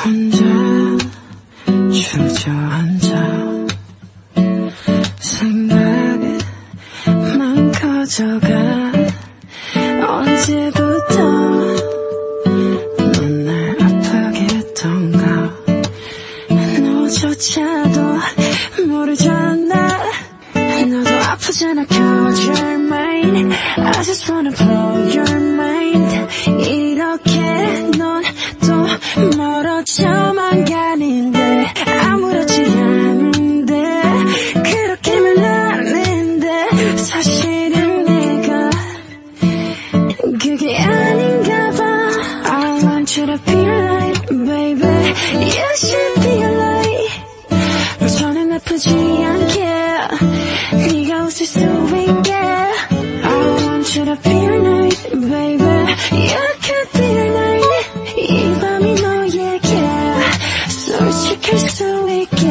혼자 주저앉아 생각만 커져가. 언제부터 넌 날 아프게 했던가. 너조차도 모르잖아. 너도 아프잖아. Cause you're mine. I just wanna blow your mind. 이렇게 넌 또 멀어져만 가는데 아무렇지 않은데 그렇게 말하는데 사실은 내가 그게 아닌가 봐. I want you to be right, baby. You should be right. 너 저는 아프지 않게 네가 웃을 수 있게. I want you to be right, baby. You could be right. 이 밤이 너에게 솔직할 수 있게.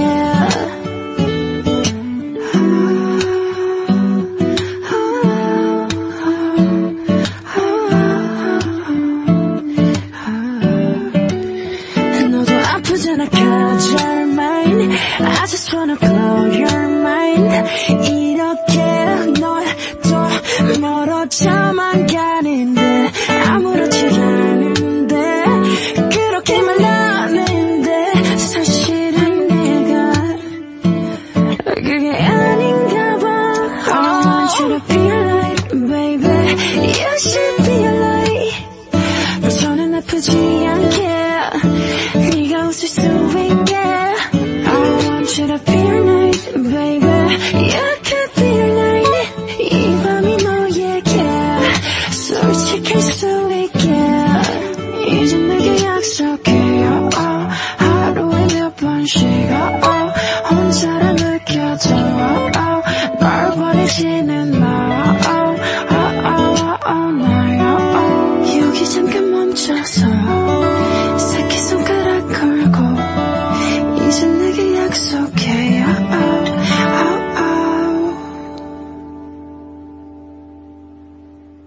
너도 아프잖아. Cause you're mine. I just wanna blow your mind. 이렇게 널 또 멀어져만 가는데 아무렇지 않은데 그렇게 말하는데 사실은 내가 그게 아닌가 봐. I want you to be right, baby. You should be right. 너 저는 아프지 않게 네가 웃을 수 있게. I want you to be right, baby. You could be right. 이 밤이 너에게 솔직할 수 있게. 이제 내게 약속해요. 하루에 몇 번씩은 혼자라 느껴져. 널 버리지는 마.